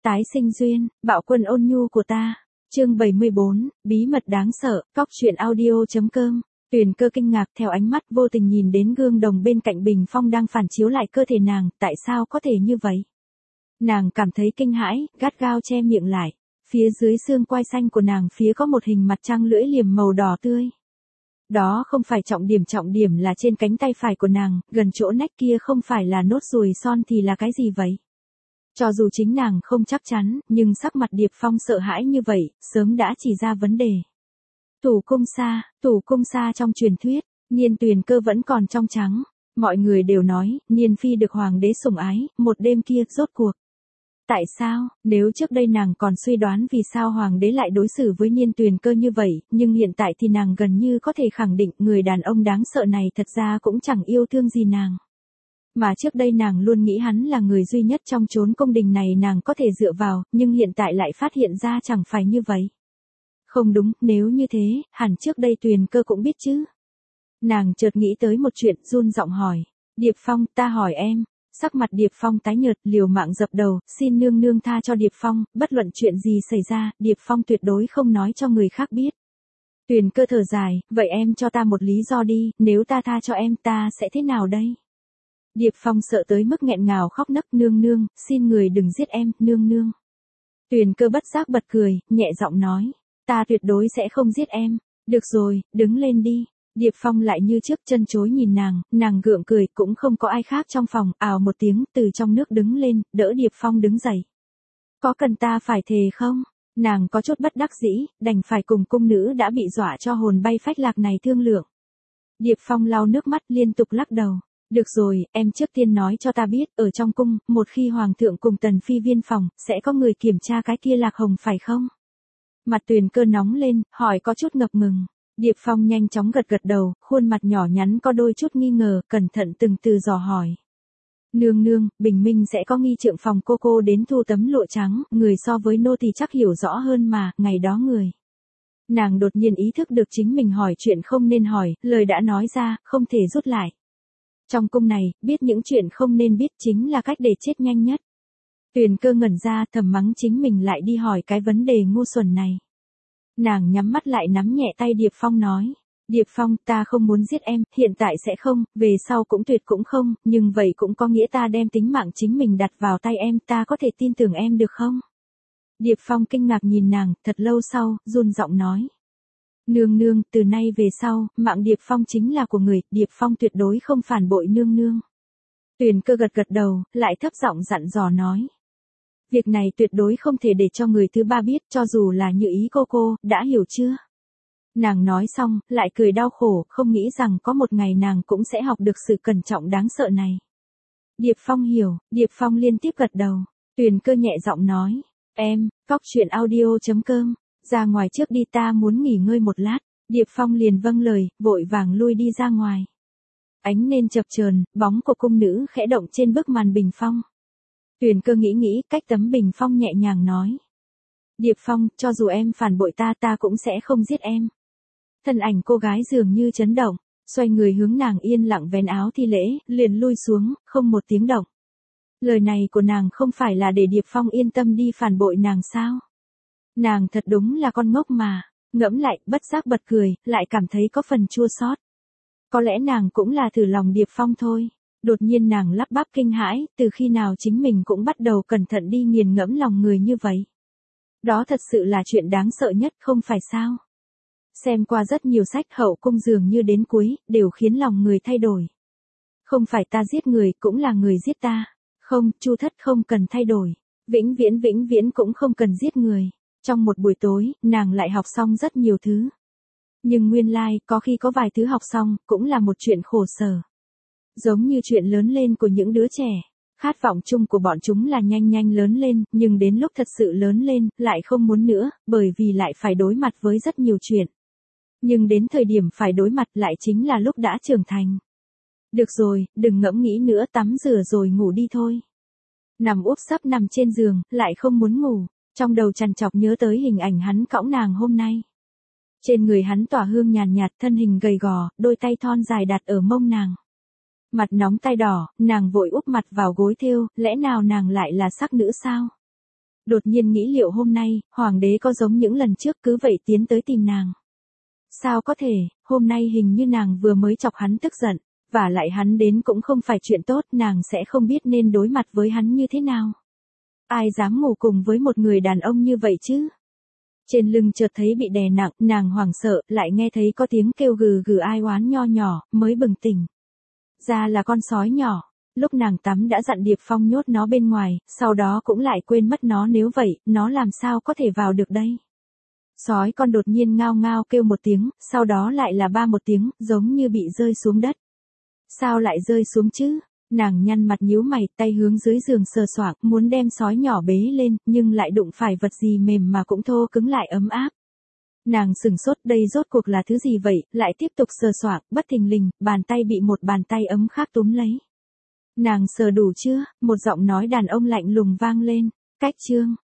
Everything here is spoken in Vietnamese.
Tái sinh duyên, bạo quân ôn nhu của ta. Chương 74, bí mật đáng sợ, Cóc truyện audio.com. Tuyền Cơ kinh ngạc theo ánh mắt vô tình nhìn đến gương đồng bên cạnh bình phong đang phản chiếu lại cơ thể nàng, tại sao có thể như vậy? Nàng cảm thấy kinh hãi, gắt gao che miệng lại. Phía dưới xương quai xanh của nàng phía có một hình mặt trăng lưỡi liềm màu đỏ tươi. Đó không phải trọng điểm là trên cánh tay phải của nàng, gần chỗ nách kia không phải là nốt ruồi son thì là cái gì vậy? Cho dù chính nàng không chắc chắn, nhưng sắc mặt Điệp Phong sợ hãi như vậy, sớm đã chỉ ra vấn đề. Tủ cung xa trong truyền thuyết, Niên Tuyền Cơ vẫn còn trong trắng. Mọi người đều nói, Niên Phi được hoàng đế sủng ái, một đêm kia, rốt cuộc. Tại sao, nếu trước đây nàng còn suy đoán vì sao hoàng đế lại đối xử với Niên Tuyền Cơ như vậy, nhưng hiện tại thì nàng gần như có thể khẳng định người đàn ông đáng sợ này thật ra cũng chẳng yêu thương gì nàng. Mà trước đây nàng luôn nghĩ hắn là người duy nhất trong chốn cung đình này nàng có thể dựa vào, nhưng hiện tại lại phát hiện ra chẳng phải như vậy. Không đúng, nếu như thế, hẳn trước đây Tuyền Cơ cũng biết chứ. Nàng chợt nghĩ tới một chuyện, run giọng hỏi. Điệp Phong, ta hỏi em. Sắc mặt Điệp Phong tái nhợt, liều mạng dập đầu, xin nương nương tha cho Điệp Phong, bất luận chuyện gì xảy ra, Điệp Phong tuyệt đối không nói cho người khác biết. Tuyền Cơ thở dài, vậy em cho ta một lý do đi, nếu ta tha cho em ta sẽ thế nào đây? Điệp Phong sợ tới mức nghẹn ngào khóc nấc, nương nương, xin người đừng giết em, nương nương. Tuyền Cơ bất giác bật cười, nhẹ giọng nói, ta tuyệt đối sẽ không giết em, được rồi, đứng lên đi. Điệp Phong lại như trước chân chối nhìn nàng gượng cười, cũng không có ai khác trong phòng, ào một tiếng, từ trong nước đứng lên, đỡ Điệp Phong đứng dậy. Có cần ta phải thề không? Nàng có chút bất đắc dĩ, đành phải cùng cung nữ đã bị dọa cho hồn bay phách lạc này thương lượng. Điệp Phong lau nước mắt liên tục lắc đầu. Được rồi, em trước tiên nói cho ta biết, ở trong cung, một khi hoàng thượng cùng Tần Phi viên phòng, sẽ có người kiểm tra cái kia lạc hồng phải không? Mặt Tuyền Cơ nóng lên, hỏi có chút ngập ngừng. Điệp Phong nhanh chóng gật đầu, khuôn mặt nhỏ nhắn có đôi chút nghi ngờ, cẩn thận từng từ dò hỏi. Nương nương, bình minh sẽ có nghi trượng phòng cô đến thu tấm lụa trắng, người so với nô thì chắc hiểu rõ hơn mà, ngày đó người. Nàng đột nhiên ý thức được chính mình hỏi chuyện không nên hỏi, lời đã nói ra, không thể rút lại. Trong cung này, biết những chuyện không nên biết chính là cách để chết nhanh nhất. Tuyền Cơ ngẩn ra, thầm mắng chính mình lại đi hỏi cái vấn đề ngu xuẩn này. Nàng nhắm mắt lại nắm nhẹ tay Điệp Phong nói. Điệp Phong, ta không muốn giết em, hiện tại sẽ không, về sau cũng tuyệt cũng không, nhưng vậy cũng có nghĩa ta đem tính mạng chính mình đặt vào tay em, ta có thể tin tưởng em được không? Điệp Phong kinh ngạc nhìn nàng, thật lâu sau, run giọng nói. Nương nương, từ nay về sau, mạng Điệp Phong chính là của người, Điệp Phong tuyệt đối không phản bội nương nương. Tuyền Cơ gật đầu, lại thấp giọng dặn dò nói. Việc này tuyệt đối không thể để cho người thứ ba biết, cho dù là như ý cô, đã hiểu chưa? Nàng nói xong, lại cười đau khổ, không nghĩ rằng có một ngày nàng cũng sẽ học được sự cẩn trọng đáng sợ này. Điệp Phong hiểu, Điệp Phong liên tiếp gật đầu. Tuyền Cơ nhẹ giọng nói. Em, Cóc truyện audio.com. Ra ngoài trước đi, ta muốn nghỉ ngơi một lát. Điệp Phong liền vâng lời, vội vàng lui đi ra ngoài. Ánh nến chập chờn, bóng của cung nữ khẽ động trên bức màn bình phong. Tuyền Cơ nghĩ, cách tấm bình phong nhẹ nhàng nói. Điệp Phong, cho dù em phản bội ta cũng sẽ không giết em. Thân ảnh cô gái dường như chấn động, xoay người hướng nàng yên lặng vén áo thi lễ, liền lui xuống, không một tiếng động. Lời này của nàng không phải là để Điệp Phong yên tâm đi phản bội nàng sao? Nàng thật đúng là con ngốc mà, ngẫm lại, bất giác bật cười, lại cảm thấy có phần chua xót. Có lẽ nàng cũng là thử lòng Điệp Phong thôi. Đột nhiên nàng lắp bắp kinh hãi, từ khi nào chính mình cũng bắt đầu cẩn thận đi nghiền ngẫm lòng người như vậy. Đó thật sự là chuyện đáng sợ nhất, không phải sao? Xem qua rất nhiều sách hậu cung dường như đến cuối, đều khiến lòng người thay đổi. Không phải ta giết người, cũng là người giết ta. Không, Chu Thất không cần thay đổi. Vĩnh viễn cũng không cần giết người. Trong một buổi tối, nàng lại học xong rất nhiều thứ. Nhưng nguyên lai, có khi có vài thứ học xong, cũng là một chuyện khổ sở. Giống như chuyện lớn lên của những đứa trẻ. Khát vọng chung của bọn chúng là nhanh lớn lên, nhưng đến lúc thật sự lớn lên, lại không muốn nữa, bởi vì lại phải đối mặt với rất nhiều chuyện. Nhưng đến thời điểm phải đối mặt lại chính là lúc đã trưởng thành. Được rồi, đừng ngẫm nghĩ nữa, tắm rửa rồi ngủ đi thôi. Nằm úp sấp nằm trên giường, lại không muốn ngủ. Trong đầu trằn trọc nhớ tới hình ảnh hắn cõng nàng hôm nay. Trên người hắn tỏa hương nhàn nhạt, thân hình gầy gò, đôi tay thon dài đặt ở mông nàng. Mặt nóng tai đỏ, nàng vội úp mặt vào gối thêu, lẽ nào nàng lại là sắc nữ sao? Đột nhiên nghĩ liệu hôm nay, hoàng đế có giống những lần trước cứ vậy tiến tới tìm nàng. Sao có thể, hôm nay hình như nàng vừa mới chọc hắn tức giận, và lại hắn đến cũng không phải chuyện tốt, nàng sẽ không biết nên đối mặt với hắn như thế nào. Ai dám ngủ cùng với một người đàn ông như vậy chứ? Trên lưng chợt thấy bị đè nặng, nàng hoảng sợ, lại nghe thấy có tiếng kêu gừ gừ ai oán nho nhỏ, mới bừng tỉnh. Ra là con sói nhỏ. Lúc nàng tắm đã dặn Điệp Phong nhốt nó bên ngoài, sau đó cũng lại quên mất nó, nếu vậy, nó làm sao có thể vào được đây? Sói con đột nhiên ngao ngao kêu một tiếng, sau đó lại là ba một tiếng, giống như bị rơi xuống đất. Sao lại rơi xuống chứ? Nàng nhăn mặt nhíu mày, tay hướng dưới giường sờ soạng, muốn đem sói nhỏ bế lên, nhưng lại đụng phải vật gì mềm mà cũng thô cứng lại ấm áp. Nàng sửng sốt, đây rốt cuộc là thứ gì vậy, lại tiếp tục sờ soạng, bất thình lình, bàn tay bị một bàn tay ấm khác túm lấy. Nàng sờ đủ chưa? Một giọng nói đàn ông lạnh lùng vang lên. Cách chương